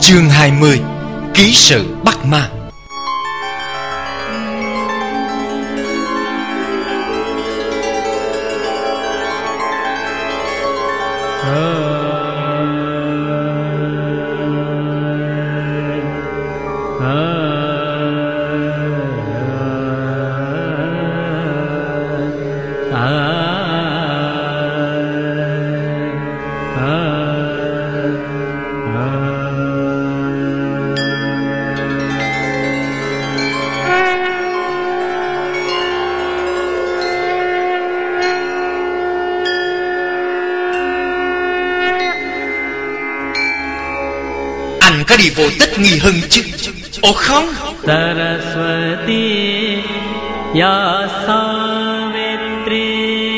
Chương 20. Ký sự bắt ma. Anh có đi vô tích nghi hưng chứ? Ồ không. Saraswati ya Savitri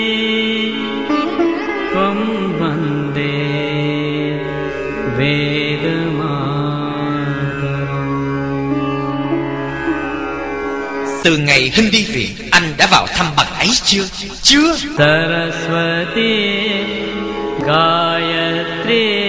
Tvam Vande Vedamataram. Từ ngày Hinh đi viện, anh đã vào thăm bằng ấy chưa? Chưa. Saraswati Gayatri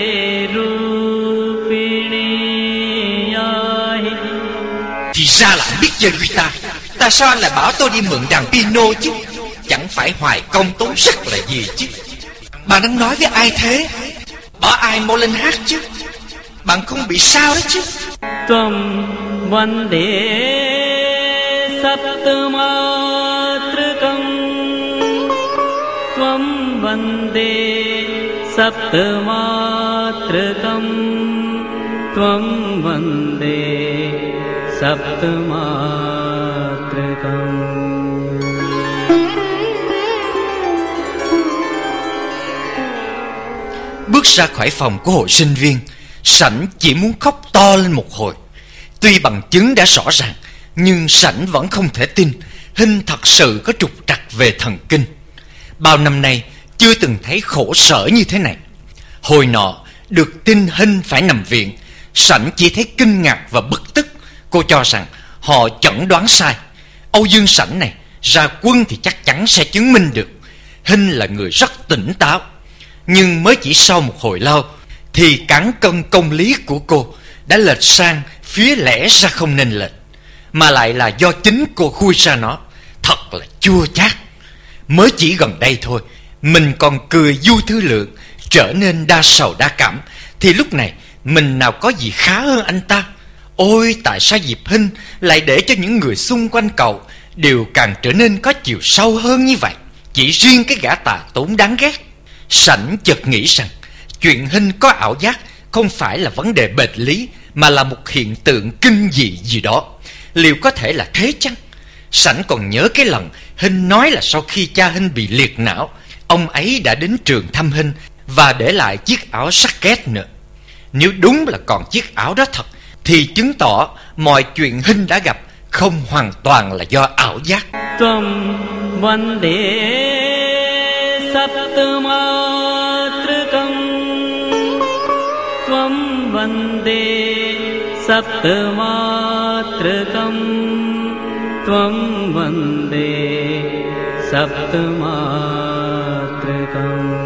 Thì ra là anh biết chơi guitar. Tại sao anh lại bảo tôi đi mượn đàn piano chứ? Chẳng phải hoài công tốn sức là gì chứ? Bạn đang nói với ai thế? Bảo ai mau lên hát chứ? Bạn không bị sao đó chứ? Tvam Vande Saptamatrakam Tvam Vande Saptamatrakam Tvam Vande Saptamatrakam. Bước ra khỏi phòng của hội sinh viên, Sảnh chỉ muốn khóc to lên một hồi. Tuy bằng chứng đã rõ ràng, nhưng Sảnh vẫn không thể tin Hinh thật sự có trục trặc về thần kinh. Bao năm nay chưa từng thấy khổ sở như thế này. Hồi nọ được tin Hinh phải nằm viện, Sảnh chỉ thấy kinh ngạc và bực tức. Cô cho rằng họ chẩn đoán sai. Âu Dương Sảnh này ra quân thì chắc chắn sẽ chứng minh được Hinh là người rất tỉnh táo. Nhưng mới chỉ sau một hồi lâu thì cán cân công lý của cô đã lệch sang phía lẽ ra không nên lệch, mà lại là do chính cô khui ra nó. Thật là chua chát. Mới chỉ gần đây thôi mình còn cười vui thư lượng, trở nên đa sầu đa cảm, thì lúc này mình nào có gì khá hơn anh ta. Ôi tại sao Diệp Hinh lại để cho những người xung quanh cậu đều càng trở nên có chiều sâu hơn như vậy? Chỉ riêng cái gã tà tốn đáng ghét. Sảnh chợt nghĩ rằng chuyện Hinh có ảo giác không phải là vấn đề bệnh lý, mà là một hiện tượng kinh dị gì đó. Liệu có thể là thế chăng? Sảnh còn nhớ cái lần Hinh nói là sau khi cha Hinh bị liệt não, ông ấy đã đến trường thăm Hinh và để lại chiếc áo jacket nữa. Nếu đúng là còn chiếc áo đó thật, thì chứng tỏ mọi chuyện Hinh đã gặp không hoàn toàn là do ảo giác. Tvam Vande Saptamatrakam Tvam Vande Saptamatrakam Tvam Vande Saptamatrakam.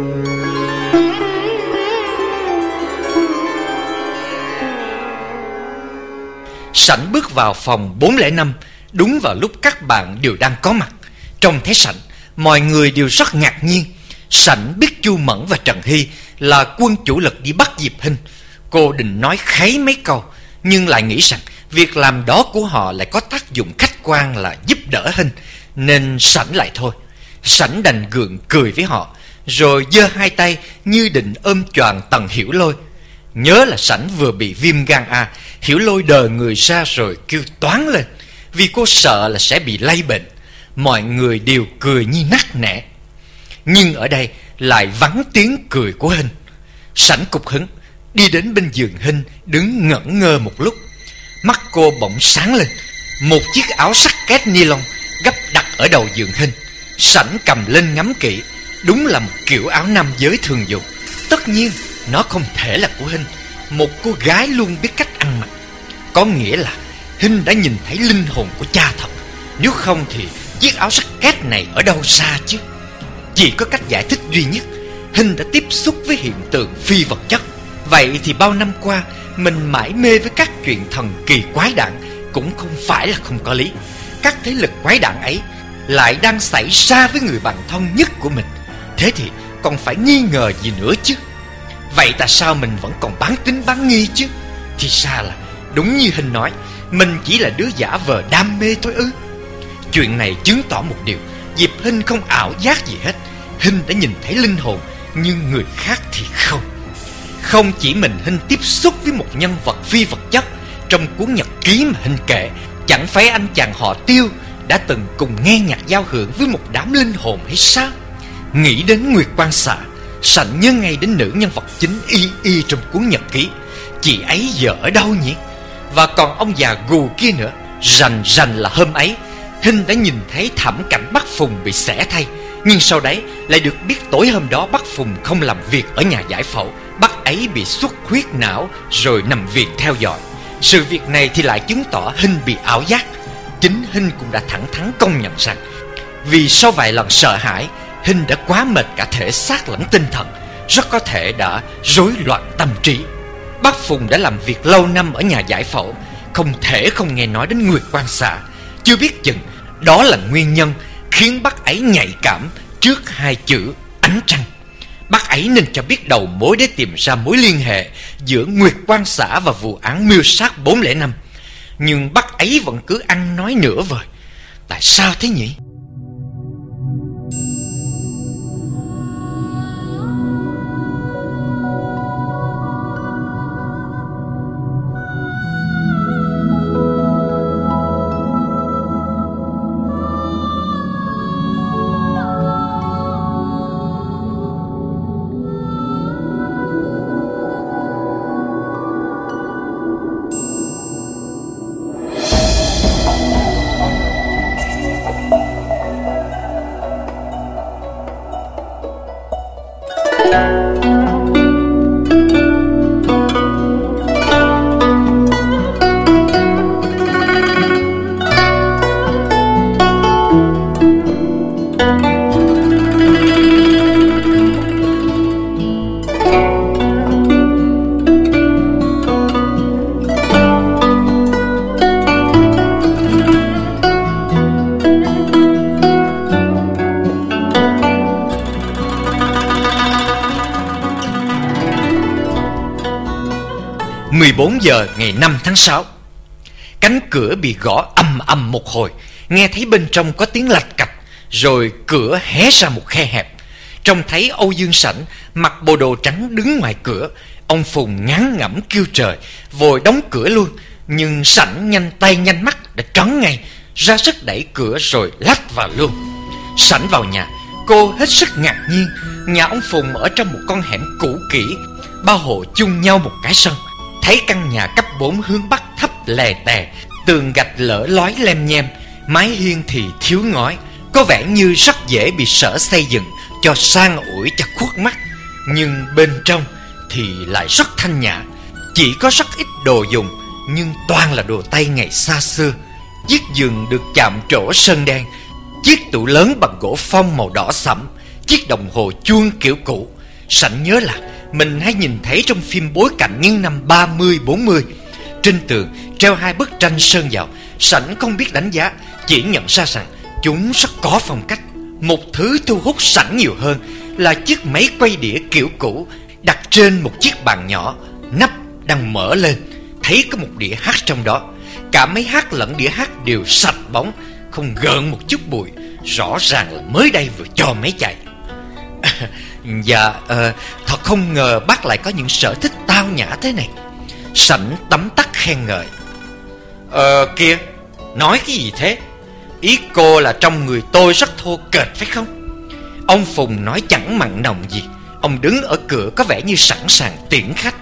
Sảnh bước vào phòng 405 đúng vào lúc các bạn đều đang có mặt. Trông thấy Sảnh, mọi người đều rất ngạc nhiên. Sảnh biết Chu Mẫn và Trần Hy là quân chủ lực đi bắt Diệp Hinh. Cô định nói kháy mấy câu, nhưng lại nghĩ rằng việc làm đó của họ lại có tác dụng khách quan là giúp đỡ Hinh, nên Sảnh lại thôi. Sảnh đành gượng cười với họ, rồi giơ hai tay như định ôm choàng Tần Hiểu Lôi. Nhớ là Sảnh vừa bị viêm gan A, Hiểu Lôi đờ người ra rồi kêu toáng lên, vì cô sợ là sẽ bị lây bệnh. Mọi người đều cười như nắc nẻ, nhưng ở đây lại vắng tiếng cười của Hinh. Sảnh cục hứng đi đến bên giường Hinh, đứng ngẩn ngơ một lúc. Mắt cô bỗng sáng lên. Một chiếc áo jacket ni lông gấp đặt ở đầu giường Hinh. Sảnh cầm lên ngắm kỹ. Đúng là một kiểu áo nam giới thường dùng. Tất nhiên nó không thể là của Hinh, một cô gái luôn biết cách ăn mặc. Có nghĩa là Hinh đã nhìn thấy linh hồn của cha thật. Nếu không thì chiếc áo jacket này ở đâu ra chứ? Chỉ có cách giải thích duy nhất. Hinh đã tiếp xúc với hiện tượng phi vật chất Vậy thì bao năm qua mình mải mê với các chuyện thần kỳ quái đản cũng không phải là không có lý. Các thế lực quái đản ấy lại đang xảy ra với người bạn thân nhất của mình. Thế thì còn phải nghi ngờ gì nữa chứ? Vậy tại sao mình vẫn còn bán tín bán nghi chứ? Thì ra là đúng như Hinh nói, mình chỉ là đứa giả vờ đam mê thôi ư? Chuyện này chứng tỏ một điều, Diệp Hinh không ảo giác gì hết. Hinh đã nhìn thấy linh hồn, nhưng người khác thì không. Không chỉ mình Hinh tiếp xúc với một nhân vật phi vật chất trong cuốn nhật ký mà Hinh kể, chẳng phải anh chàng họ Tiêu đã từng cùng nghe nhạc giao hưởng với một đám linh hồn hay sao? Nghĩ đến Nguyệt Quan Xạ, Sảnh nhớ ngay đến nữ nhân vật chính Y Y trong cuốn nhật ký. Chị ấy giờ ở đâu nhỉ? Và còn ông già gù kia nữa. Rành rành là hôm ấy Hinh đã nhìn thấy thảm cảnh bác Phùng bị xẻ thay, nhưng sau đấy lại được biết tối hôm đó bác Phùng không làm việc ở nhà giải phẫu. Bác ấy bị xuất huyết não rồi nằm viện theo dõi. Sự việc này thì lại chứng tỏ Hinh bị ảo giác. Chính Hinh cũng đã thẳng thắn công nhận rằng vì sau vài lần sợ hãi, Hinh đã quá mệt cả thể xác lẫn tinh thần, rất có thể đã rối loạn tâm trí. Bác Phùng đã làm việc lâu năm ở nhà giải phẫu, không thể không nghe nói đến Nguyệt Quan Xạ. Chưa biết chừng đó là nguyên nhân khiến bác ấy nhạy cảm trước hai chữ ánh trăng. Bác ấy nên cho biết đầu mối để tìm ra mối liên hệ giữa Nguyệt Quan Xạ và vụ án mưu sát 405. Nhưng bác ấy vẫn cứ ăn nói nửa vời. Tại sao thế nhỉ? Giờ ngày 5 tháng 6, cánh cửa bị gõ ầm ầm một hồi, nghe thấy bên trong có tiếng lạch cạch, rồi cửa hé ra một khe hẹp. Trông thấy Âu Dương Sảnh mặc bộ đồ trắng đứng ngoài cửa. Ông Phùng ngán ngẩm kêu trời, vội đóng cửa luôn. Nhưng Sảnh nhanh tay nhanh mắt đã trấn ngay, ra sức đẩy cửa rồi lách vào luôn. Sảnh vào nhà, cô hết sức ngạc nhiên. Nhà ông Phùng ở trong một con hẻm cũ kỹ, ba hộ chung nhau một cái sân. Thấy căn nhà cấp 4 hướng bắc thấp lè tè, tường gạch lở lói lem nhem, mái hiên thì thiếu ngói, có vẻ như rất dễ bị Sở xây dựng cho sang ủi cho khuất mắt. Nhưng bên trong thì lại rất thanh nhã, chỉ có rất ít đồ dùng, nhưng toàn là đồ Tây ngày xa xưa. Chiếc giường được chạm trổ sơn đen, chiếc tủ lớn bằng gỗ phong màu đỏ sẫm, chiếc đồng hồ chuông kiểu cũ. Sảnh nhớ là mình hay nhìn thấy trong phim bối cảnh những năm 30-40. Trên tường treo hai bức tranh sơn dầu. Sảnh không biết đánh giá, chỉ nhận ra rằng chúng rất có phong cách. Một thứ thu hút Sảnh nhiều hơn là chiếc máy quay đĩa kiểu cũ đặt trên một chiếc bàn nhỏ, nắp đang mở lên. Thấy có một đĩa hát trong đó. Cả máy hát lẫn đĩa hát đều sạch bóng, không gợn một chút bụi, rõ ràng là mới đây vừa cho máy chạy. Dạ, thật không ngờ bác lại có những sở thích tao nhã thế này. Sảnh tấm tắc khen ngợi. Kìa, nói cái gì thế? Ý cô là trong người tôi rất thô kệch phải không? Ông Phùng nói chẳng mặn nồng gì. Ông đứng ở cửa có vẻ như sẵn sàng tiễn khách.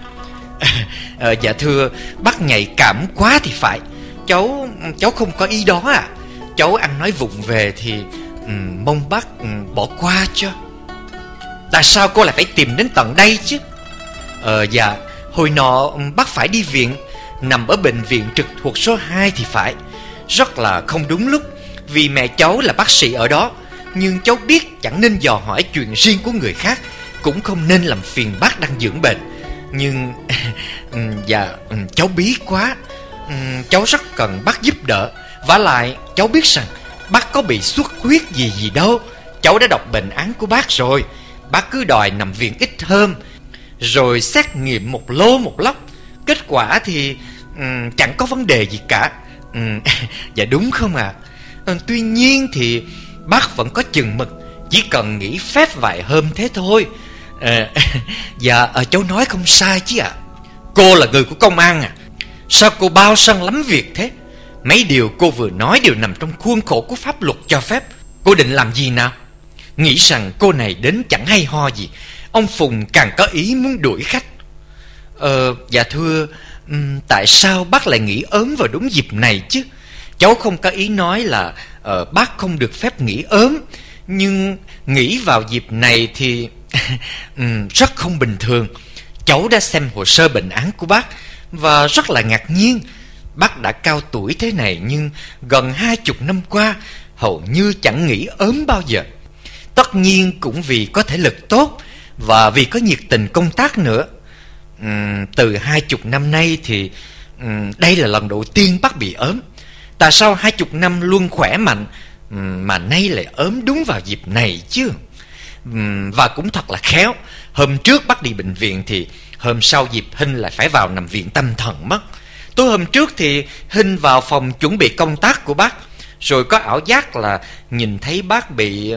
Dạ thưa, bác nhạy cảm quá thì phải. Cháu không có ý đó à. Cháu ăn nói vụng về thì mong bác bỏ qua cho. Tại sao cô lại phải tìm đến tận đây chứ? Dạ, hồi nọ bác phải đi viện, nằm ở bệnh viện trực thuộc số 2 thì phải. Rất là không đúng lúc, vì mẹ cháu là bác sĩ ở đó. Nhưng cháu biết chẳng nên dò hỏi chuyện riêng của người khác, cũng không nên làm phiền bác đang dưỡng bệnh. Nhưng dạ cháu bí quá. Cháu rất cần bác giúp đỡ. Vả lại cháu biết rằng bác có bị xuất huyết gì đâu. Cháu đã đọc bệnh án của bác rồi. Bác cứ đòi nằm viện ít hôm, rồi xét nghiệm một lô một lóc. Kết quả thì chẳng có vấn đề gì cả. Dạ đúng không ạ? Tuy nhiên thì bác vẫn có chừng mực, chỉ cần nghỉ phép vài hôm thế thôi. Dạ cháu nói không sai chứ ạ. Cô là người của công an à? Sao cô bao sân lắm việc thế? Mấy điều cô vừa nói đều nằm trong khuôn khổ của pháp luật cho phép. Cô định làm gì nào? Nghĩ rằng cô này đến chẳng hay ho gì, ông Phùng càng có ý muốn đuổi khách. Dạ thưa, tại sao bác lại nghỉ ốm vào đúng dịp này chứ? Cháu không có ý nói là bác không được phép nghỉ ốm, nhưng nghỉ vào dịp này thì rất không bình thường. Cháu đã xem hồ sơ bệnh án của bác và rất là ngạc nhiên. Bác đã cao tuổi thế này nhưng gần 20 năm qua hầu như chẳng nghỉ ốm bao giờ. Tất nhiên cũng vì có thể lực tốt và vì có nhiệt tình công tác nữa. Từ 20 năm nay thì đây là lần đầu tiên bác bị ốm. Tại sao 20 năm luôn khỏe mạnh mà nay lại ốm đúng vào dịp này chứ? Và cũng thật là khéo, hôm trước bác đi bệnh viện thì hôm sau dịp Hinh lại phải vào nằm viện tâm thần mất. Tối hôm trước thì Hinh vào phòng chuẩn bị công tác của bác, rồi có ảo giác là nhìn thấy bác bị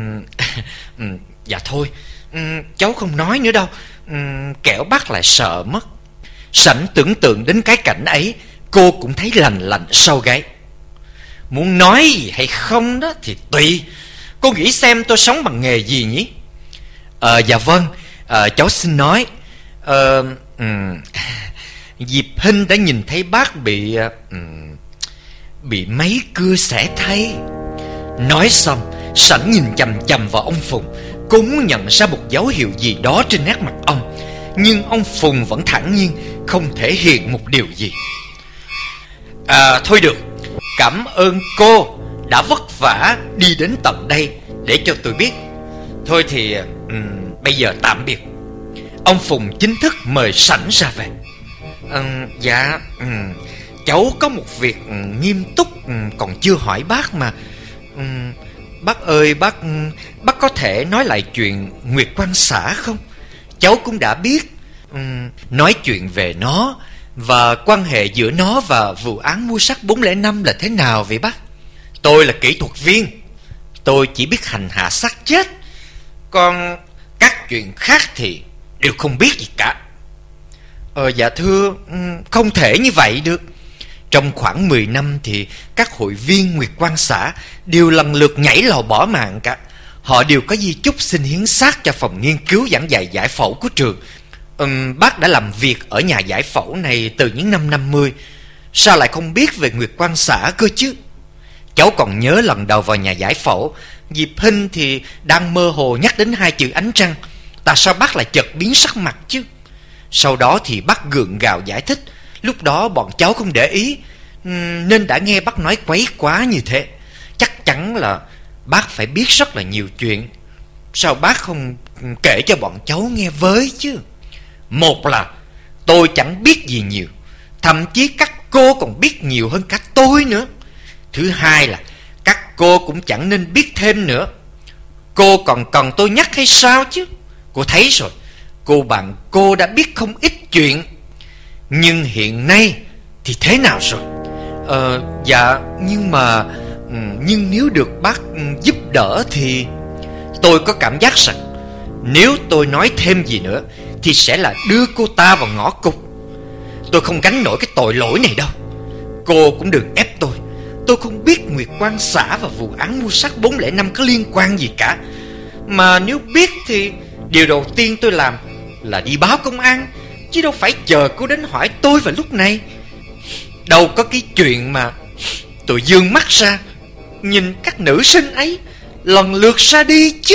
dạ thôi, cháu không nói nữa đâu, kẻo bác lại sợ mất. Sảnh tưởng tượng đến cái cảnh ấy, cô cũng thấy lành lạnh sau gáy. Muốn nói gì hay không đó thì tùy. Cô nghĩ xem tôi sống bằng nghề gì nhỉ? Dạ vâng, cháu xin nói. Diệp Hinh đã nhìn thấy bác bị mấy cưa xẻ thay. Nói xong, Sảnh nhìn chằm chằm vào ông Phùng. Cô muốn nhận ra một dấu hiệu gì đó trên nét mặt ông, nhưng ông Phùng vẫn thản nhiên, không thể hiện một điều gì. Thôi được, cảm ơn cô đã vất vả đi đến tận đây để cho tôi biết. Thôi thì bây giờ tạm biệt. Ông Phùng chính thức mời Sảnh ra về. Dạ, cháu có một việc nghiêm túc còn chưa hỏi bác mà. Bác ơi, bác có thể nói lại chuyện Nguyệt Quang xã không? Cháu cũng đã biết. Nói chuyện về nó và quan hệ giữa nó và vụ án mua sắt 405 là thế nào vậy bác? Tôi là kỹ thuật viên, tôi chỉ biết hành hạ xác chết, còn các chuyện khác thì đều không biết gì cả. Dạ thưa, không thể như vậy được. Trong khoảng 10 năm thì các hội viên Nguyệt Quang xã đều lần lượt nhảy lò bỏ mạng cả. Họ đều có di chúc xin hiến xác cho phòng nghiên cứu giảng dạy giải phẫu của trường. Bác đã làm việc ở nhà giải phẫu này từ những năm 50. Sao lại không biết về Nguyệt Quang xã cơ chứ? Cháu còn nhớ lần đầu vào nhà giải phẫu, Diệp Hinh thì đang mơ hồ nhắc đến hai chữ ánh trăng. Tại sao bác lại chợt biến sắc mặt chứ? Sau đó thì bác gượng gạo giải thích. Lúc đó bọn cháu không để ý, nên đã nghe bác nói quấy quá như thế. Chắc chắn là bác phải biết rất là nhiều chuyện. Sao bác không kể cho bọn cháu nghe với chứ? Một là tôi chẳng biết gì nhiều, thậm chí các cô còn biết nhiều hơn cả tôi nữa. Thứ hai là các cô cũng chẳng nên biết thêm nữa. Cô còn cần tôi nhắc hay sao chứ? Cô thấy rồi, cô bạn cô đã biết không ít chuyện. Nhưng hiện nay thì thế nào rồi? Dạ, nhưng nếu được bác giúp đỡ thì tôi có cảm giác rằng nếu tôi nói thêm gì nữa thì sẽ là đưa cô ta vào ngõ cụt. Tôi không gánh nổi cái tội lỗi này đâu. Cô cũng đừng ép tôi. Tôi không biết Nguyệt Quang xã và vụ án mua sắt 405 có liên quan gì cả. Mà nếu biết thì điều đầu tiên tôi làm là đi báo công an, chứ đâu phải chờ cô đến hỏi tôi vào lúc này. Đâu có cái chuyện mà tôi dương mắt ra nhìn các nữ sinh ấy lần lượt ra đi chứ.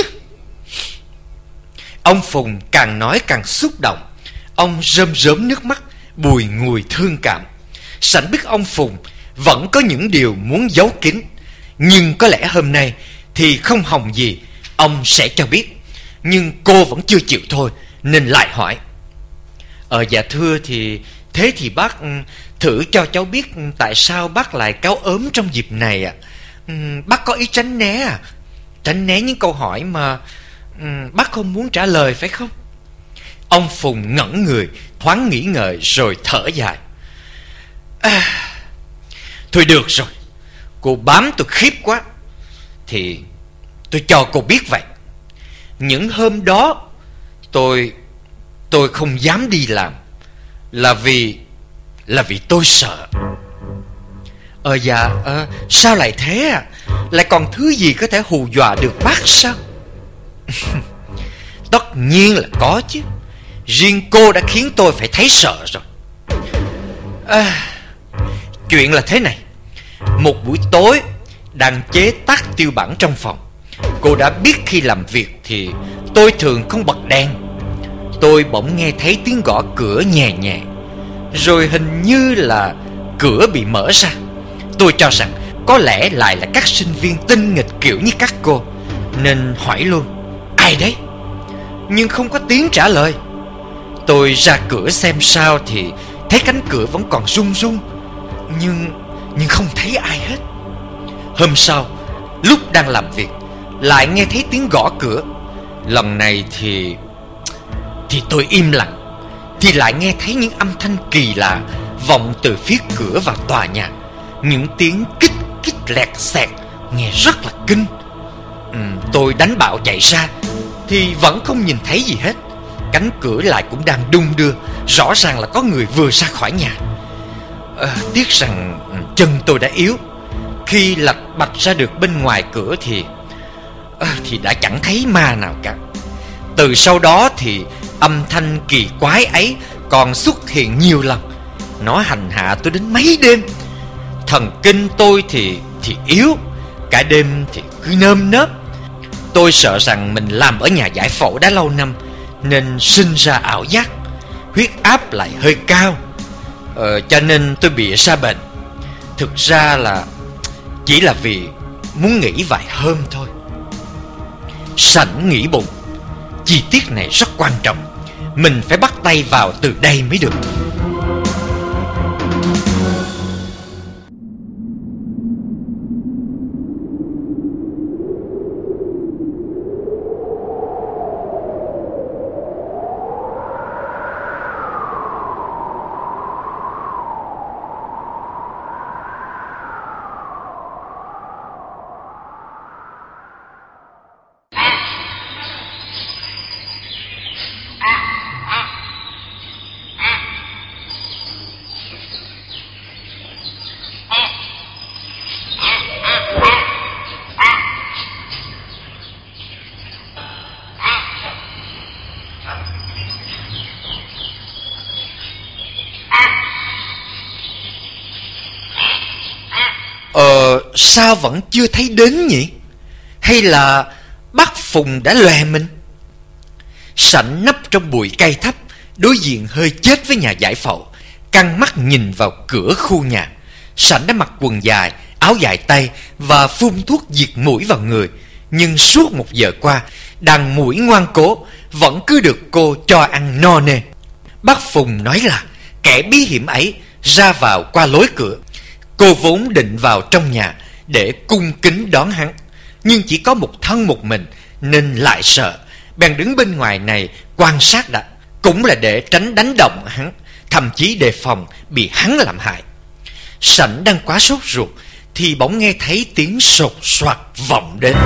Ông Phùng càng nói càng xúc động. Ông rơm rớm nước mắt, bùi ngùi thương cảm. Sảnh biết ông Phùng vẫn có những điều muốn giấu kín, nhưng có lẽ hôm nay thì không hòng gì ông sẽ cho biết. Nhưng cô vẫn chưa chịu thôi, nên lại hỏi. Dạ thưa, thì thế thì bác thử cho cháu biết tại sao bác lại cáu ốm trong dịp này ạ. Bác có ý tránh né à? Tránh né những câu hỏi mà bác không muốn trả lời phải không? Ông Phùng ngẩn người, thoáng nghĩ ngợi rồi thở dài. Thôi được rồi, cô bám tôi khiếp quá, thì tôi cho cô biết vậy. Những hôm đó tôi không dám đi làm là vì tôi sợ. Sao lại thế à? Lại còn thứ gì có thể hù dọa được bác sao? Tất nhiên là có chứ. Riêng cô đã khiến tôi phải thấy sợ rồi. Chuyện là thế này. Một buổi tối, đang chế tác tiêu bản trong phòng, cô đã biết khi làm việc thì tôi thường không bật đèn. Tôi bỗng nghe thấy tiếng gõ cửa nhẹ nhẹ, rồi hình như là cửa bị mở ra. Tôi cho rằng có lẽ lại là các sinh viên tinh nghịch kiểu như các cô, nên hỏi luôn: ai đấy? Nhưng không có tiếng trả lời. Tôi ra cửa xem sao thì thấy cánh cửa vẫn còn rung rung, nhưng không thấy ai hết. Hôm sau, lúc đang làm việc, lại nghe thấy tiếng gõ cửa. Lần này thì tôi im lặng, thì lại nghe thấy những âm thanh kỳ lạ vọng từ phía cửa vào tòa nhà. Những tiếng kích kích lẹt xẹt, nghe rất là kinh. Tôi đánh bạo chạy ra thì vẫn không nhìn thấy gì hết. Cánh cửa lại cũng đang đung đưa, rõ ràng là có người vừa ra khỏi nhà. Tiếc rằng chân tôi đã yếu. Khi lạch bạch ra được bên ngoài cửa thì đã chẳng thấy ma nào cả. Từ sau đó thì âm thanh kỳ quái ấy còn xuất hiện nhiều lần. Nó hành hạ tôi đến mấy đêm. Thần kinh tôi thì yếu, cả đêm thì cứ nơm nớp. Tôi sợ rằng mình làm ở nhà giải phẫu đã lâu năm nên sinh ra ảo giác. Huyết áp lại hơi cao, cho nên tôi bị ra bệnh. Thực ra là chỉ là vì muốn nghỉ vài hôm thôi. Sảnh nghĩ bụng, chi tiết này rất quan trọng, mình phải bắt tay vào từ đây mới được. Sao vẫn chưa thấy đến nhỉ? Hay là bác Phùng đã lòe mình? Sảnh nấp trong bụi cây thấp, đối diện hơi chết với nhà giải phẫu, căng mắt nhìn vào cửa khu nhà. Sảnh đã mặc quần dài, áo dài tay và phun thuốc diệt muỗi vào người. Nhưng suốt 1 giờ qua, đàn muỗi ngoan cố vẫn cứ được cô cho ăn no nê. Bác Phùng nói là kẻ bí hiểm ấy ra vào qua lối cửa. Cô vốn định vào trong nhà để cung kính đón hắn, nhưng chỉ có một thân một mình nên lại sợ, bèn đứng bên ngoài này quan sát đã, cũng là để tránh đánh động hắn, thậm chí đề phòng bị hắn làm hại. Sảnh đang quá sốt ruột thì bỗng nghe thấy tiếng sột soạt vọng đến.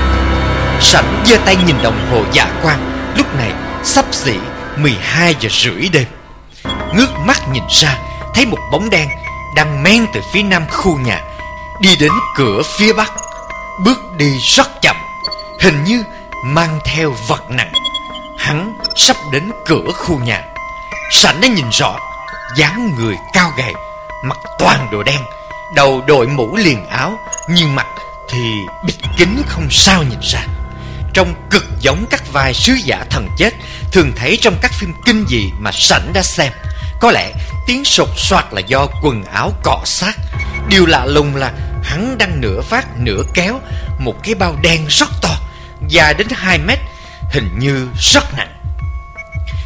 Sảnh giơ tay nhìn đồng hồ dạ quang, lúc này xấp xỉ 12 giờ rưỡi đêm. Ngước mắt nhìn ra, thấy một bóng đen đang men từ phía nam khu nhà đi đến cửa phía bắc. Bước đi rất chậm, hình như mang theo vật nặng. Hắn sắp đến cửa khu nhà. Sảnh đã nhìn rõ, dáng người cao gầy, mặc toàn đồ đen, đầu đội mũ liền áo, nhưng mặt thì bịt kín không sao nhìn ra. Trông cực giống các vai sứ giả thần chết thường thấy trong các phim kinh dị mà Sảnh đã xem. Có lẽ tiếng sột soạt là do quần áo cọ sát. Điều lạ lùng là hắn đang nửa vác nửa kéo một cái bao đen rất to, dài đến 2 mét, hình như rất nặng.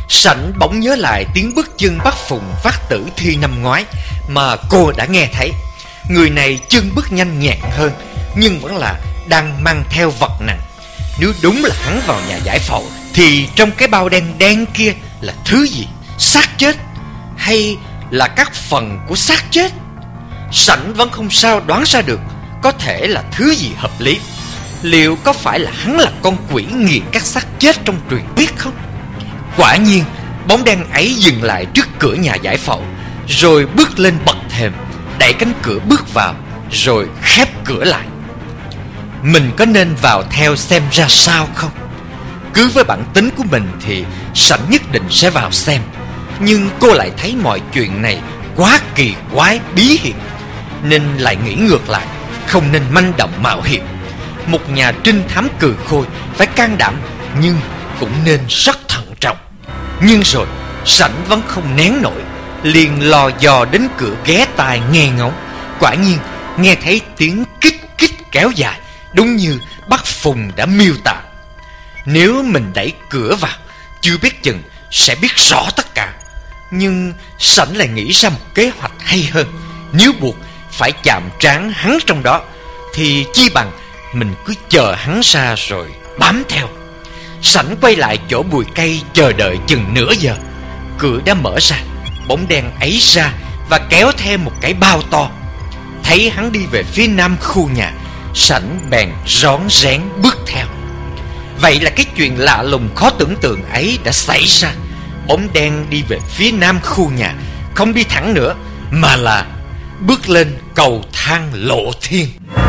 Sảnh bỗng nhớ lại tiếng bước chân bác Phùng phát tử thi năm ngoái mà cô đã nghe thấy. Người này chân bước nhanh nhẹn hơn, nhưng vẫn là đang mang theo vật nặng. Nếu đúng là hắn vào nhà giải phẫu, thì trong cái bao đen đen kia là thứ gì? Xác chết hay là các phần của xác chết? Sảnh vẫn không sao đoán ra được có thể là thứ gì hợp lý. Liệu có phải là hắn là con quỷ nghiền các xác chết trong truyền thuyết không? Quả nhiên, bóng đen ấy dừng lại trước cửa nhà giải phẫu, rồi bước lên bậc thềm, đẩy cánh cửa bước vào, rồi khép cửa lại. Mình có nên vào theo xem ra sao không? Cứ với bản tính của mình thì Sảnh nhất định sẽ vào xem. Nhưng cô lại thấy mọi chuyện này quá kỳ quái bí hiểm, nên lại nghĩ ngược lại, không nên manh động mạo hiểm. Một nhà trinh thám cừ khôi phải can đảm, nhưng cũng nên rất thận trọng. Nhưng rồi Sảnh vẫn không nén nổi, liền lò dò đến cửa ghé tai nghe ngóng. Quả nhiên nghe thấy tiếng kích kích kéo dài, đúng như bác Phùng đã miêu tả. Nếu mình đẩy cửa vào, chưa biết chừng sẽ biết rõ tất cả. Nhưng Sảnh lại nghĩ ra một kế hoạch hay hơn. Nếu buộc phải chạm trán hắn trong đó, thì chi bằng mình cứ chờ hắn ra rồi bám theo. Sảnh quay lại chỗ bụi cây chờ đợi chừng nửa giờ. Cửa đã mở ra, bóng đen ấy ra và kéo theo một cái bao to. Thấy hắn đi về phía nam khu nhà, Sảnh bèn rón rén bước theo. Vậy là cái chuyện lạ lùng khó tưởng tượng ấy đã xảy ra. Bóng đen đi về phía nam khu nhà, không đi thẳng nữa, mà là bước lên cầu thang lộ thiên.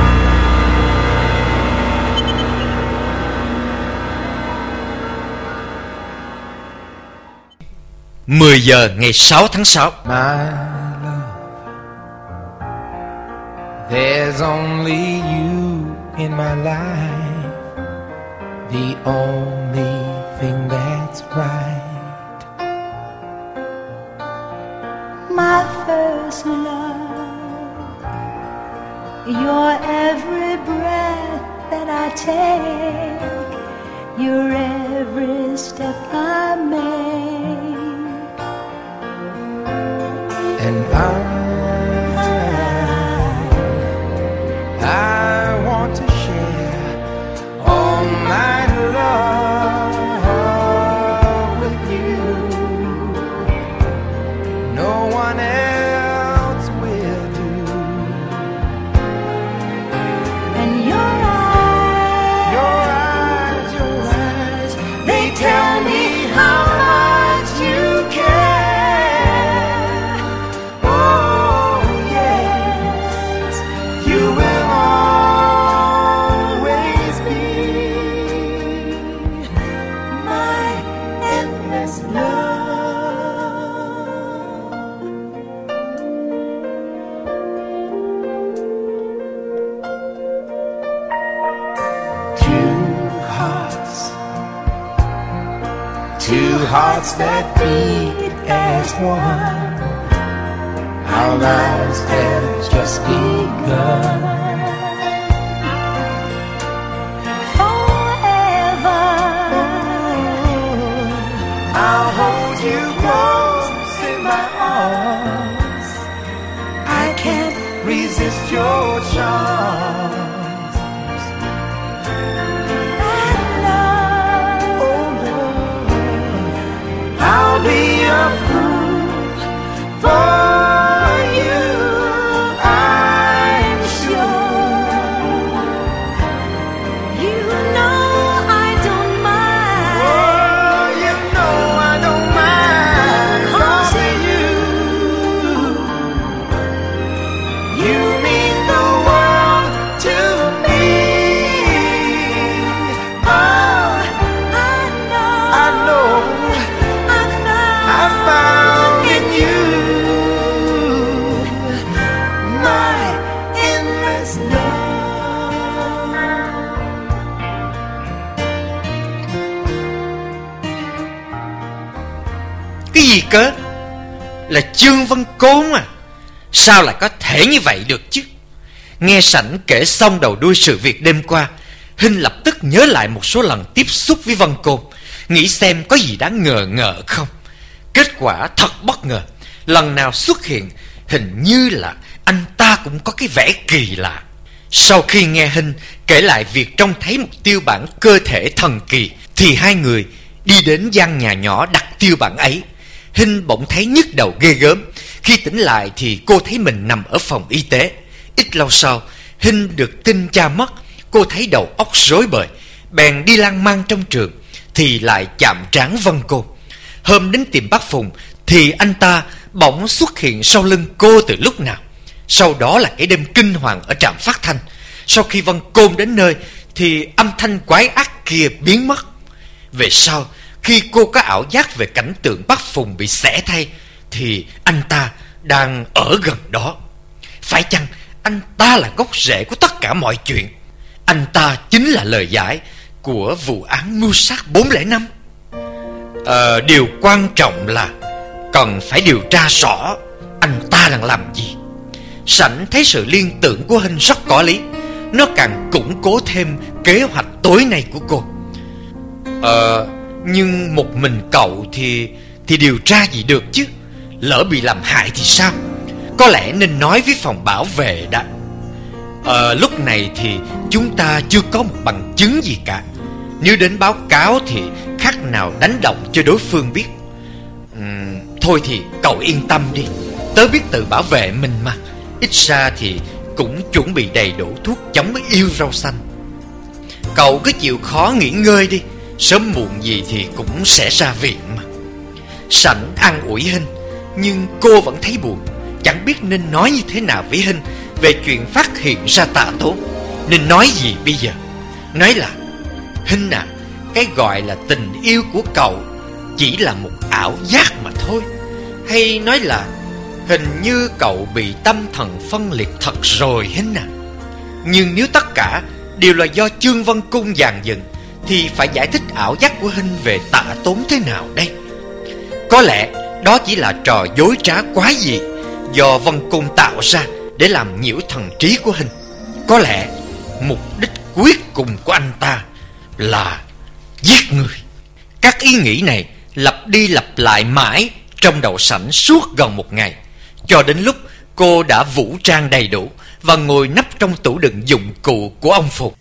10 giờ ngày 6 tháng 6. My love, there's only you in my life, the only thing that's right. My first love, your every breath that I take, your every step I make. And I want to share all my love with you. No one else will do. And your eyes, they tell me how much you care. Two hearts that beat as one. Our lives have just begun. Forever, I'll hold you close in my arms. I can't resist your charms. I'll be a fool for you, I'm sure. you know I don't mind. Oh, you know I don't mind. 'Cause you mean the world to me. Oh, I know. I found in you my endless love. Cái gì cơ? Là Trương Văn Côn à? Sao lại có thể như vậy được chứ? Nghe Sảnh kể xong đầu đuôi sự việc đêm qua, Hinh lập tức nhớ lại một số lần tiếp xúc với Văn Côn. nghĩ xem có gì đáng ngờ không. Kết quả thật bất ngờ, lần nào xuất hiện hình như là anh ta cũng có cái vẻ kỳ lạ. Sau khi nghe Hinh kể lại việc trông thấy một tiêu bản cơ thể thần kỳ, thì hai người đi đến gian nhà nhỏ đặt tiêu bản ấy. Hinh bỗng thấy nhức đầu ghê gớm. Khi tỉnh lại thì cô thấy mình nằm ở phòng y tế. Ít lâu sau, Hinh được tin cha mất. Cô thấy đầu óc rối bời, bèn đi lang mang trong trường, thì lại chạm trán Vân Côn. Hôm đến tìm bác Phùng thì anh ta bỗng xuất hiện sau lưng cô từ lúc nào. Sau đó là cái đêm kinh hoàng ở trạm phát thanh. Sau khi Vân Côn đến nơi thì âm thanh quái ác kia biến mất. Về sau, khi cô có ảo giác về cảnh tượng bác Phùng bị xẻ thay, thì anh ta đang ở gần đó. Phải chăng anh ta là gốc rễ của tất cả mọi chuyện? Anh ta chính là lời giải của vụ án mưu sát 405. Điều quan trọng là cần phải điều tra rõ anh ta đang làm gì. Sảnh thấy sự liên tưởng của Hinh rất có lý. Nó càng củng cố thêm kế hoạch tối nay của cô. Nhưng một mình cậu thì điều tra gì được chứ? Lỡ bị làm hại thì sao? Có lẽ nên nói với phòng bảo vệ đã. Lúc này thì chúng ta chưa có một bằng chứng gì cả. Nếu đến báo cáo thì khác nào đánh động cho đối phương biết. Thôi thì cậu yên tâm đi, tớ biết tự bảo vệ mình mà. Ít ra thì cũng chuẩn bị đầy đủ thuốc chống yêu rau xanh. Cậu cứ chịu khó nghỉ ngơi đi, sớm muộn gì thì cũng sẽ ra viện mà. Sảnh an ủi Hinh, nhưng cô vẫn thấy buồn, chẳng biết nên nói như thế nào với Hinh về chuyện phát hiện ra Tạ Tốn. Nên nói gì bây giờ? Nói là: Hinh à, cái gọi là tình yêu của cậu chỉ là một ảo giác mà thôi. Hay nói là hình như cậu bị tâm thần phân liệt thật rồi Hinh à. Nhưng nếu tất cả đều là do Chương Vân Cung dàn dựng, thì phải giải thích ảo giác của Hinh về Tạ Tốn thế nào đây? Có lẽ đó chỉ là trò dối trá quái dị do Vân Cung tạo ra để làm nhiễu thần trí của Hinh. Có lẽ mục đích cuối cùng của anh ta là giết người. Các ý nghĩ này lặp đi lặp lại mãi trong đầu Sảnh suốt gần một ngày, cho đến lúc cô đã vũ trang đầy đủ và ngồi nấp trong tủ đựng dụng cụ của ông Phục.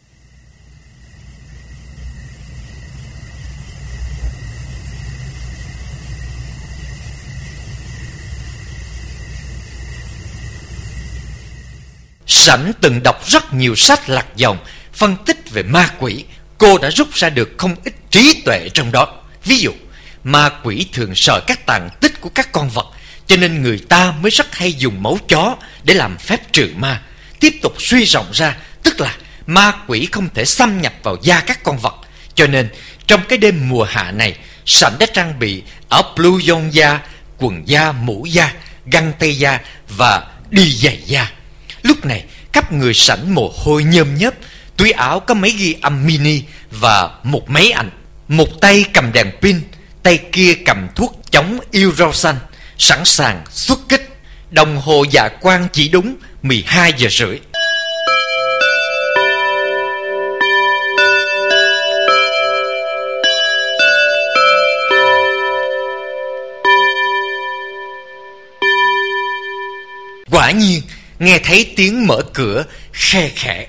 Sảnh từng đọc rất nhiều sách lạc dòng phân tích về ma quỷ. Cô đã rút ra được không ít trí tuệ trong đó. Ví dụ, ma quỷ thường sợ các tàn tích của các con vật, cho nên người ta mới rất hay dùng máu chó để làm phép trừ ma. Tiếp tục suy rộng ra, tức là ma quỷ không thể xâm nhập vào da các con vật. Cho nên trong cái đêm mùa hạ này, Sảnh đã trang bị áo blouson da, quần da, mũ da, găng tay da và đi giày da. Lúc này khắp người Sảnh mồ hôi nhơm nhớp. Túi áo có máy ghi âm mini và một máy ảnh. Một tay cầm đèn pin, tay kia cầm thuốc chống yêu rau xanh, sẵn sàng xuất kích. Đồng hồ dạ quang chỉ đúng 12 giờ rưỡi. Quả nhiên nghe thấy tiếng mở cửa khe khẽ.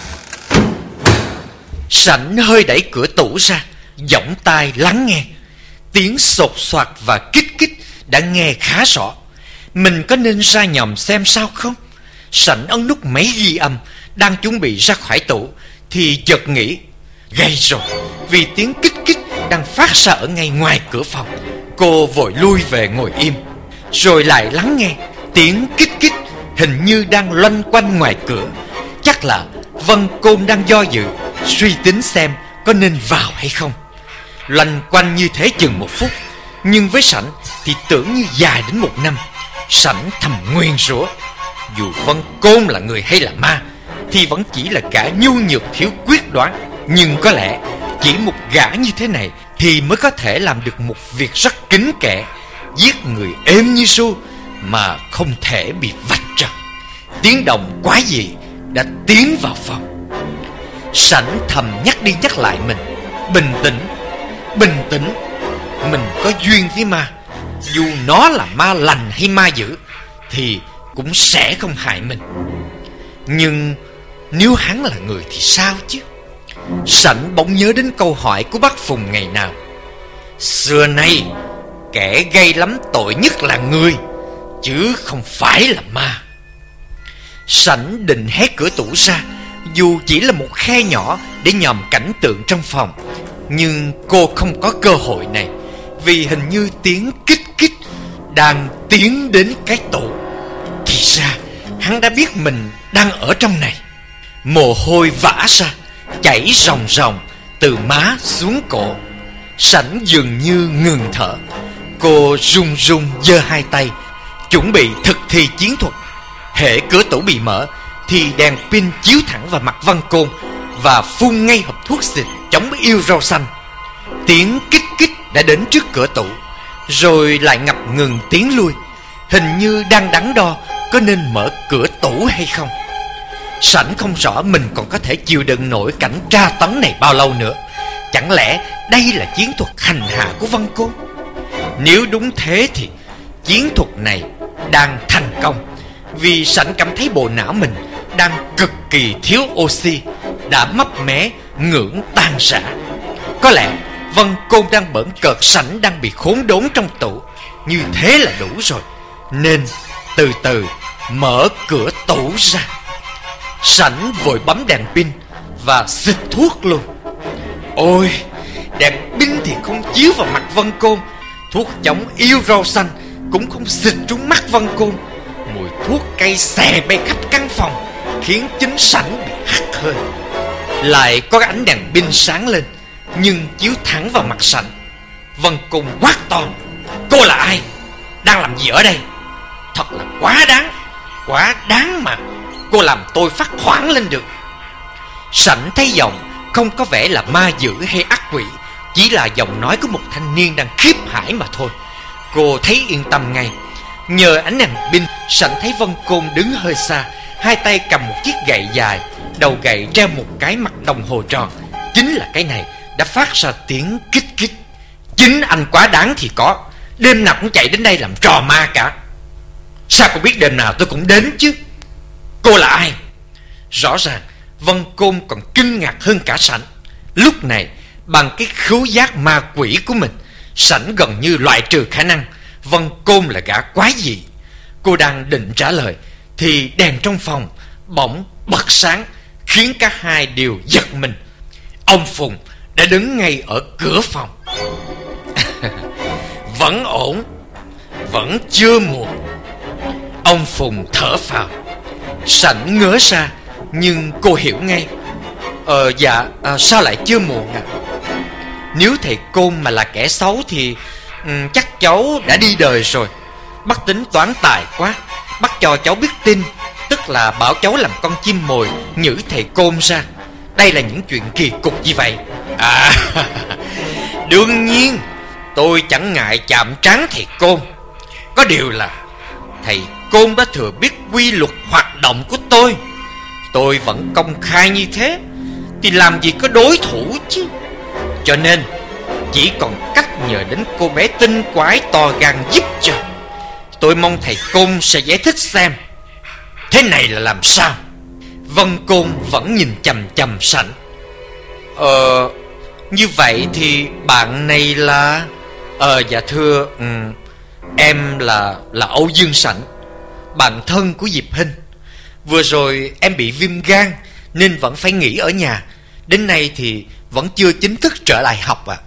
Sảnh hơi đẩy cửa tủ ra, giọng tai lắng nghe. Tiếng sột soạt và kích kích đã nghe khá rõ. Mình có nên ra nhòm xem sao không? Sảnh ấn nút máy ghi âm, đang chuẩn bị ra khỏi tủ thì chợt nghĩ gây rồi, vì tiếng kích kích đang phát ra ở ngay ngoài cửa phòng. Cô vội lui về ngồi im, rồi lại lắng nghe tiếng kích kích hình như đang loanh quanh ngoài cửa. Chắc là Vân Côn đang do dự, suy tính xem có nên vào hay không. Loanh quanh như thế chừng 1 phút, nhưng với Sảnh thì tưởng như dài đến 1 năm. Sảnh thầm nguyền rủa, dù Vân Côn là người hay là ma thì vẫn chỉ là gã nhu nhược thiếu quyết đoán. Nhưng có lẽ chỉ một gã như thế này thì mới có thể làm được một việc rất kín kẽ, giết người êm như ru mà không thể bị vạch trần. Tiếng động quái dị đã tiến vào phòng. Sảnh thầm nhắc đi nhắc lại mình, bình tĩnh, bình tĩnh. Mình có duyên với ma, dù nó là ma lành hay ma dữ thì cũng sẽ không hại mình. Nhưng nếu hắn là người thì sao chứ? Sảnh bỗng nhớ đến câu hỏi của bác Phùng ngày nào: xưa nay kẻ gây lắm tội nhất là người, chứ không phải là ma. Sảnh định hé cửa tủ ra, dù chỉ là một khe nhỏ để nhòm cảnh tượng trong phòng. Nhưng cô không có cơ hội này, vì hình như tiếng kích kích đang tiến đến cái tủ. Thì ra hắn đã biết mình đang ở trong này. Mồ hôi vã ra, chảy ròng ròng từ má xuống cổ. Sảnh dường như ngừng thở. Cô run run giơ hai tay, chuẩn bị thực thi chiến thuật. Hễ cửa tủ bị mở thì đèn pin chiếu thẳng vào mặt Văn Côn và phun ngay hộp thuốc xịt chống yêu rau xanh. Tiếng kích kích đã đến trước cửa tủ, rồi lại ngập ngừng tiến lui, hình như đang đắn đo có nên mở cửa tủ hay không. Sảnh không rõ mình còn có thể chịu đựng nổi cảnh tra tấn này bao lâu nữa. Chẳng lẽ đây là chiến thuật hành hạ của Văn Côn? Nếu đúng thế thì chiến thuật này đang thành công, vì Sảnh cảm thấy bộ não mình đang cực kỳ thiếu oxy, đã mấp mé, ngưỡng tan rã. Có lẽ Văn Côn đang bỡn cợt Sảnh đang bị khốn đốn trong tủ. Như thế là đủ rồi, nên từ từ mở cửa tủ ra. Sảnh vội bấm đèn pin và xịt thuốc luôn. Ôi, đèn pin thì không chiếu vào mặt Văn Côn, thuốc chống yêu rau xanh cũng không xịt trúng mắt Văn Côn. Mùi thuốc cay xè bay khắp căn phòng, khiến chính Sảnh bị hắt hơi. Lại có cái ánh đèn pin sáng lên, nhưng chiếu thẳng vào mặt Sảnh. Văn Côn quát to: cô là ai? Đang làm gì ở đây? Thật là quá đáng mà cô làm tôi phát hoảng lên được. Sảnh thấy giọng không có vẻ là ma dữ hay ác quỷ, chỉ là giọng nói của một thanh niên đang khiếp hải mà thôi. Cô thấy yên tâm ngay. Nhờ ánh đèn pin, Sảnh thấy Văn Côn đứng hơi xa, hai tay cầm một chiếc gậy dài, đầu gậy treo một cái mặt đồng hồ tròn. Chính là cái này đã phát ra tiếng kích kích. Chính anh quá đáng thì có, đêm nào cũng chạy đến đây làm trò ma cả. Sao cô biết đêm nào tôi cũng đến chứ? Cô là ai? Rõ ràng Văn Côn còn kinh ngạc hơn cả Sảnh. Lúc này bằng cái khứu giác ma quỷ của mình, Sảnh gần như loại trừ khả năng Văn Côn là gã quái dị. Cô đang định trả lời thì đèn trong phòng bỗng bật sáng, khiến cả hai đều giật mình. Ông Phùng đã đứng ngay ở cửa phòng. Vẫn ổn, vẫn chưa muộn. Ông Phùng thở phào. Sảnh ngớ ra, nhưng cô hiểu ngay. Sao lại chưa muộn à? Nếu thầy Côn mà là kẻ xấu thì chắc cháu đã đi đời rồi. Bác tính toán tài quá, bác cho cháu biết tin, tức là bảo cháu làm con chim mồi nhử thầy Côn ra. Đây là những chuyện kỳ cục như vậy. Đương nhiên tôi chẳng ngại chạm trán thầy Côn. Có điều là thầy Côn đã thừa biết quy luật hoạt động của tôi vẫn công khai như thế thì làm gì có đối thủ chứ. Cho nên chỉ còn cách nhờ đến cô bé tinh quái to gan giúp cho. Tôi mong thầy Côn sẽ giải thích xem thế này là làm sao. Văn Côn vẫn nhìn chằm chằm Sảnh. Như vậy thì bạn này là... Dạ thưa, em là Âu Dương Sảnh, bạn thân của Diệp Hinh. Vừa rồi em bị viêm gan nên vẫn phải nghỉ ở nhà. Đến nay thì vẫn chưa chính thức trở lại học ạ.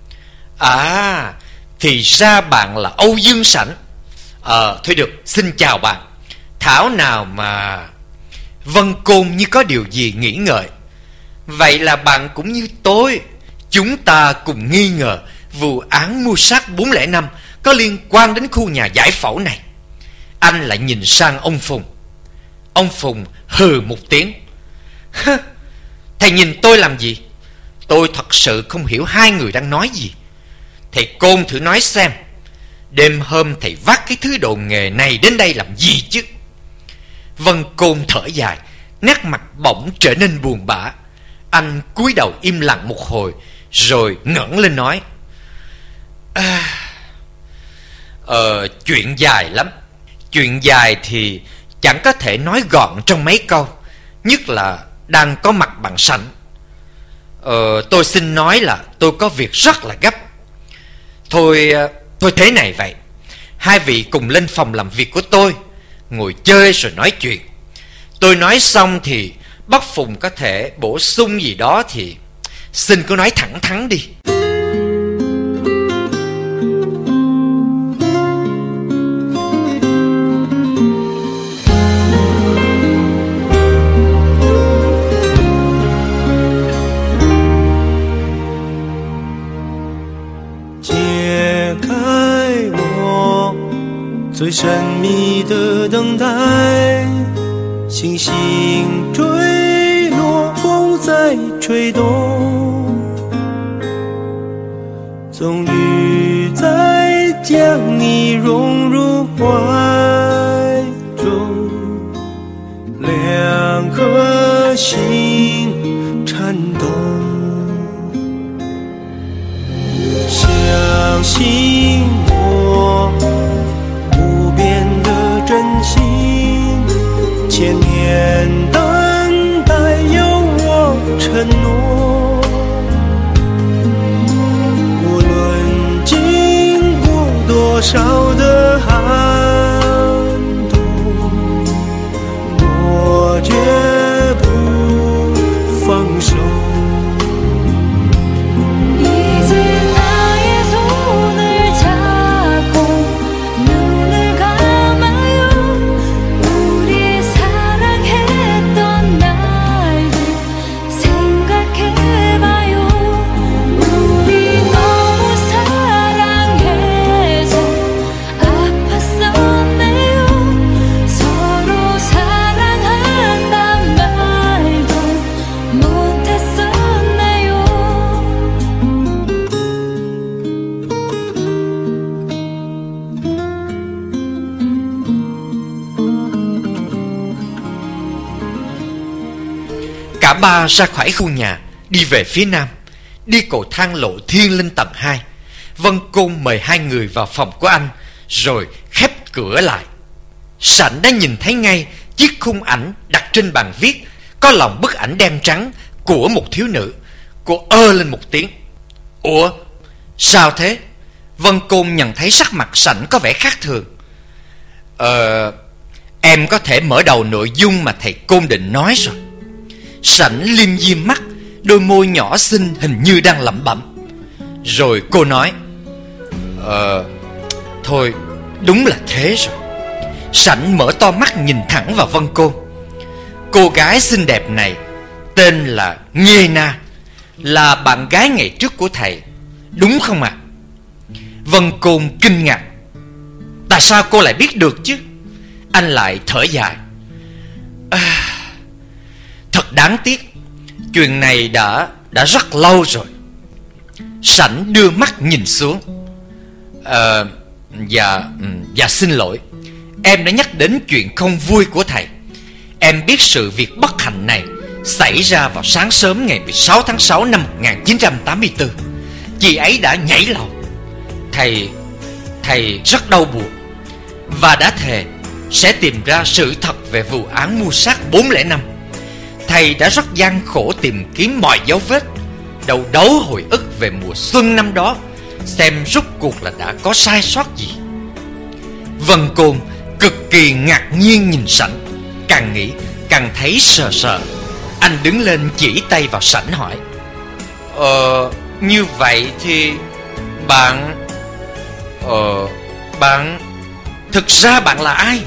Thì ra bạn là Âu Dương Sảnh. Thôi được, xin chào bạn. Thảo nào mà... Văn Côn như có điều gì nghĩ ngợi. Vậy là bạn cũng như tôi. Chúng ta cùng nghi ngờ vụ án mưu sát 405 có liên quan đến khu nhà giải phẫu này. Anh lại nhìn sang ông Phùng. Ông Phùng hừ một tiếng. Thầy nhìn tôi làm gì? Tôi thật sự không hiểu hai người đang nói gì. Thầy Côn thử nói xem, đêm hôm thầy vác cái thứ đồ nghề này đến đây làm gì chứ? Văn Côn thở dài, nét mặt bỗng trở nên buồn bã. Anh cúi đầu im lặng một hồi, rồi ngẩng lên nói: Chuyện dài lắm. Chuyện dài thì chẳng có thể nói gọn trong mấy câu, nhất là đang có mặt bạn Sảnh. Tôi xin nói là tôi có việc rất là gấp. Thôi thế này vậy, hai vị cùng lên phòng làm việc của tôi, ngồi chơi rồi nói chuyện. Tôi nói xong thì bác Phùng có thể bổ sung gì đó thì xin cứ nói thẳng thắn đi. 最神秘的等待，星星坠落，风在吹动，终于在将你融入怀中，两颗心颤动，相信我不变的真心，千年等待有我承诺，无论经过多少的寒冬，我绝不放手。 Cả ba ra khỏi khu nhà, đi về phía nam, đi cầu thang lộ thiên lên tầng 2. Vân Côn mời hai người vào phòng của anh, rồi khép cửa lại. Sảnh đã nhìn thấy ngay chiếc khung ảnh đặt trên bàn viết có lòng bức ảnh đen trắng của một thiếu nữ. Cô lên một tiếng. Ủa, sao thế? Vân Côn nhận thấy sắc mặt Sảnh có vẻ khác thường. Em có thể mở đầu nội dung mà thầy Côn định nói rồi. Sảnh liêm diêm mắt, đôi môi nhỏ xinh hình như đang lẩm bẩm. Rồi cô nói, thôi đúng là thế rồi. Sảnh mở to mắt nhìn thẳng vào Vân Côn. Cô gái xinh đẹp này tên là Nghê Na, là bạn gái ngày trước của thầy, đúng không ạ? Vân Côn kinh ngạc. Tại sao cô lại biết được chứ? Anh lại thở dài. Thật đáng tiếc, chuyện này đã rất lâu rồi. Sảnh đưa mắt nhìn xuống. Dạ xin lỗi, em đã nhắc đến chuyện không vui của thầy. Em biết sự việc bất hạnh này xảy ra vào sáng sớm ngày 16 tháng 6 năm 1984. Chị ấy đã nhảy lầu. Thầy rất đau buồn và đã thề sẽ tìm ra sự thật về vụ án mưu sát 405. Thầy đã rất gian khổ tìm kiếm mọi dấu vết, đầu đấu hồi ức về mùa xuân năm đó, xem rốt cuộc là đã có sai sót gì. Vân Côn cực kỳ ngạc nhiên nhìn Sảnh, càng nghĩ càng thấy sợ. Anh đứng lên chỉ tay vào Sảnh hỏi, như vậy thì bạn thực ra bạn là ai?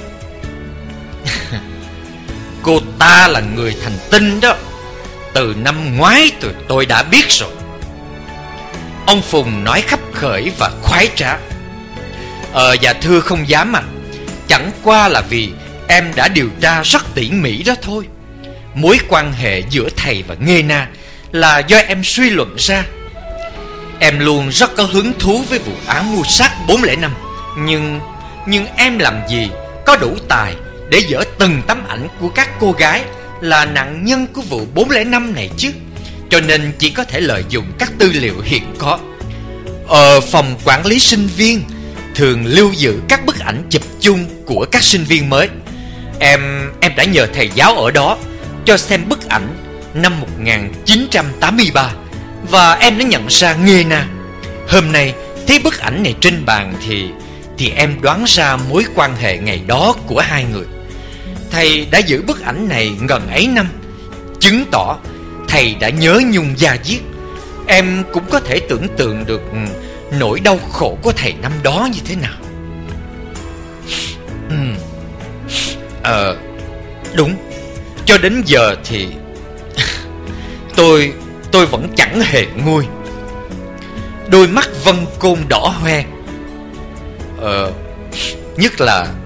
Cô ta là người thành tinh đó. Từ năm ngoái tôi đã biết rồi. Ông Phùng nói khắp khởi và khoái trá. Dạ thưa không dám ạ. Chẳng qua là vì em đã điều tra rất tỉ mỉ đó thôi. Mối quan hệ giữa thầy và Nghê Na là do em suy luận ra. Em luôn rất có hứng thú với vụ án mưu sát 405. Nhưng em làm gì có đủ tài để dỡ từng tấm ảnh của các cô gái là nạn nhân của vụ 405 này chứ. Cho nên chỉ có thể lợi dụng các tư liệu hiện có. Phòng quản lý sinh viên thường lưu giữ các bức ảnh chụp chung của các sinh viên mới. Em đã nhờ thầy giáo ở đó cho xem bức ảnh năm 1983 và em đã nhận ra Nghê-na. Hôm nay thấy bức ảnh này trên bàn thì em đoán ra mối quan hệ ngày đó của hai người. Thầy đã giữ bức ảnh này ngần ấy năm, chứng tỏ thầy đã nhớ nhung da diết. Em cũng có thể tưởng tượng được nỗi đau khổ của thầy năm đó như thế nào. Đúng, cho đến giờ thì tôi vẫn chẳng hề nguôi. Đôi mắt vân côn đỏ hoe. Nhất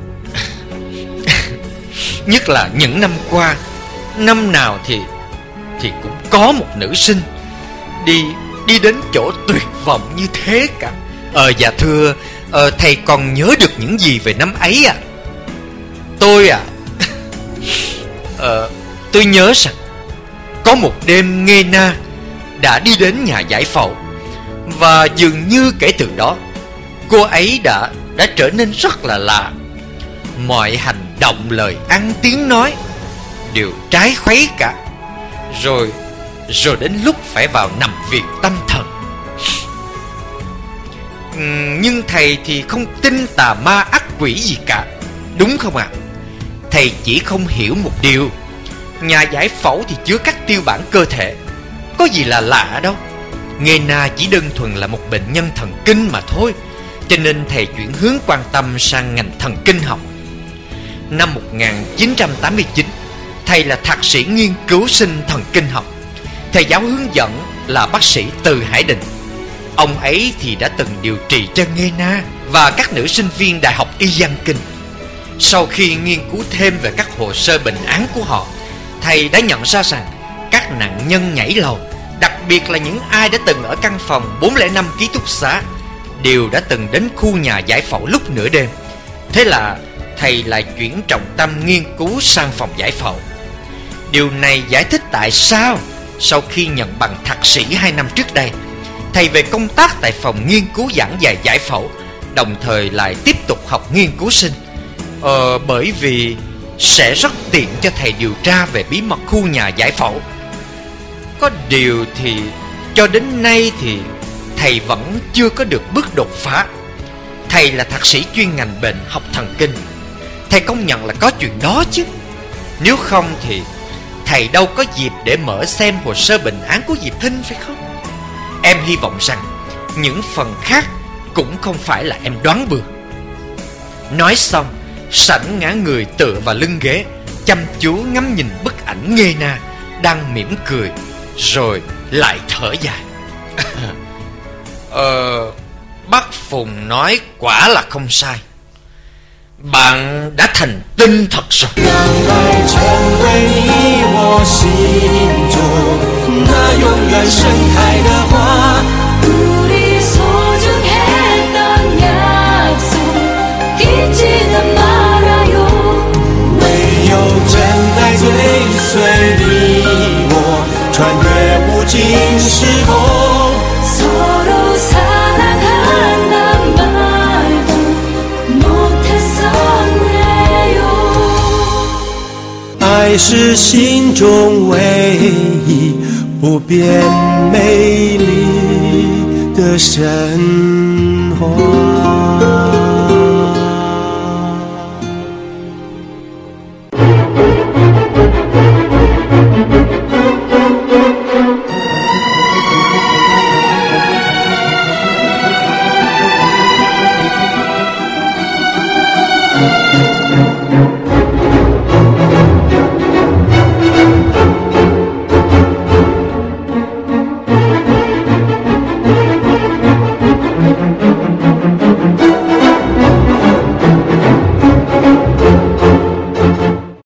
là những năm qua, năm nào thì cũng có một nữ sinh đi đến chỗ tuyệt vọng như thế cả. Dạ thưa, thầy còn nhớ được những gì về năm ấy ạ? Tôi nhớ rằng có một đêm Nghê-na đã đi đến nhà giải phẫu, và dường như kể từ đó cô ấy đã trở nên rất là lạ. Mọi hành động, lời ăn, tiếng nói đều trái khuấy cả. Rồi đến lúc phải vào nằm viện tâm thần. Nhưng thầy thì không tin tà ma ác quỷ gì cả, đúng không ạ? Thầy chỉ không hiểu một điều: nhà giải phẫu thì chứa các tiêu bản cơ thể, có gì là lạ đâu. Nghê-na chỉ đơn thuần là một bệnh nhân thần kinh mà thôi, cho nên thầy chuyển hướng quan tâm sang ngành thần kinh học. Năm 1989, thầy là thạc sĩ nghiên cứu sinh thần kinh học. Thầy giáo hướng dẫn là bác sĩ Từ Hải Định. Ông ấy thì đã từng điều trị cho Nghê-na và các nữ sinh viên Đại học Y Giang Kinh. Sau khi nghiên cứu thêm về các hồ sơ bệnh án của họ, thầy đã nhận ra rằng các nạn nhân nhảy lầu, đặc biệt là những ai đã từng ở căn phòng 405 ký túc xá, đều đã từng đến khu nhà giải phẫu lúc nửa đêm. Thế là thầy lại chuyển trọng tâm nghiên cứu sang phòng giải phẫu. Điều này giải thích tại sao sau khi nhận bằng thạc sĩ 2 năm trước đây, thầy về công tác tại phòng nghiên cứu giảng dạy giải phẫu, đồng thời lại tiếp tục học nghiên cứu sinh. Bởi vì sẽ rất tiện cho thầy điều tra về bí mật khu nhà giải phẫu. Có điều thì cho đến nay thì thầy vẫn chưa có được bước đột phá. Thầy là thạc sĩ chuyên ngành bệnh học thần kinh, thầy công nhận là có chuyện đó chứ. Nếu không thì thầy đâu có dịp để mở xem hồ sơ bệnh án của Diệp Hinh, phải không? Em hy vọng rằng những phần khác cũng không phải là em đoán bừa. Nói xong, Sảnh ngã người tựa vào lưng ghế, chăm chú ngắm nhìn bức ảnh Nghê-na đang mỉm cười, rồi lại thở dài. Bác Phùng nói quả là không sai. Bạn đã thành tinh thật rồi. 우리 소중했던 약속 잊지는 말아요. 唯有真爱追随你我，穿越无尽时空。 서로 사랑한단 말도 못했었네요. 爱是心中唯一不变美丽的神话。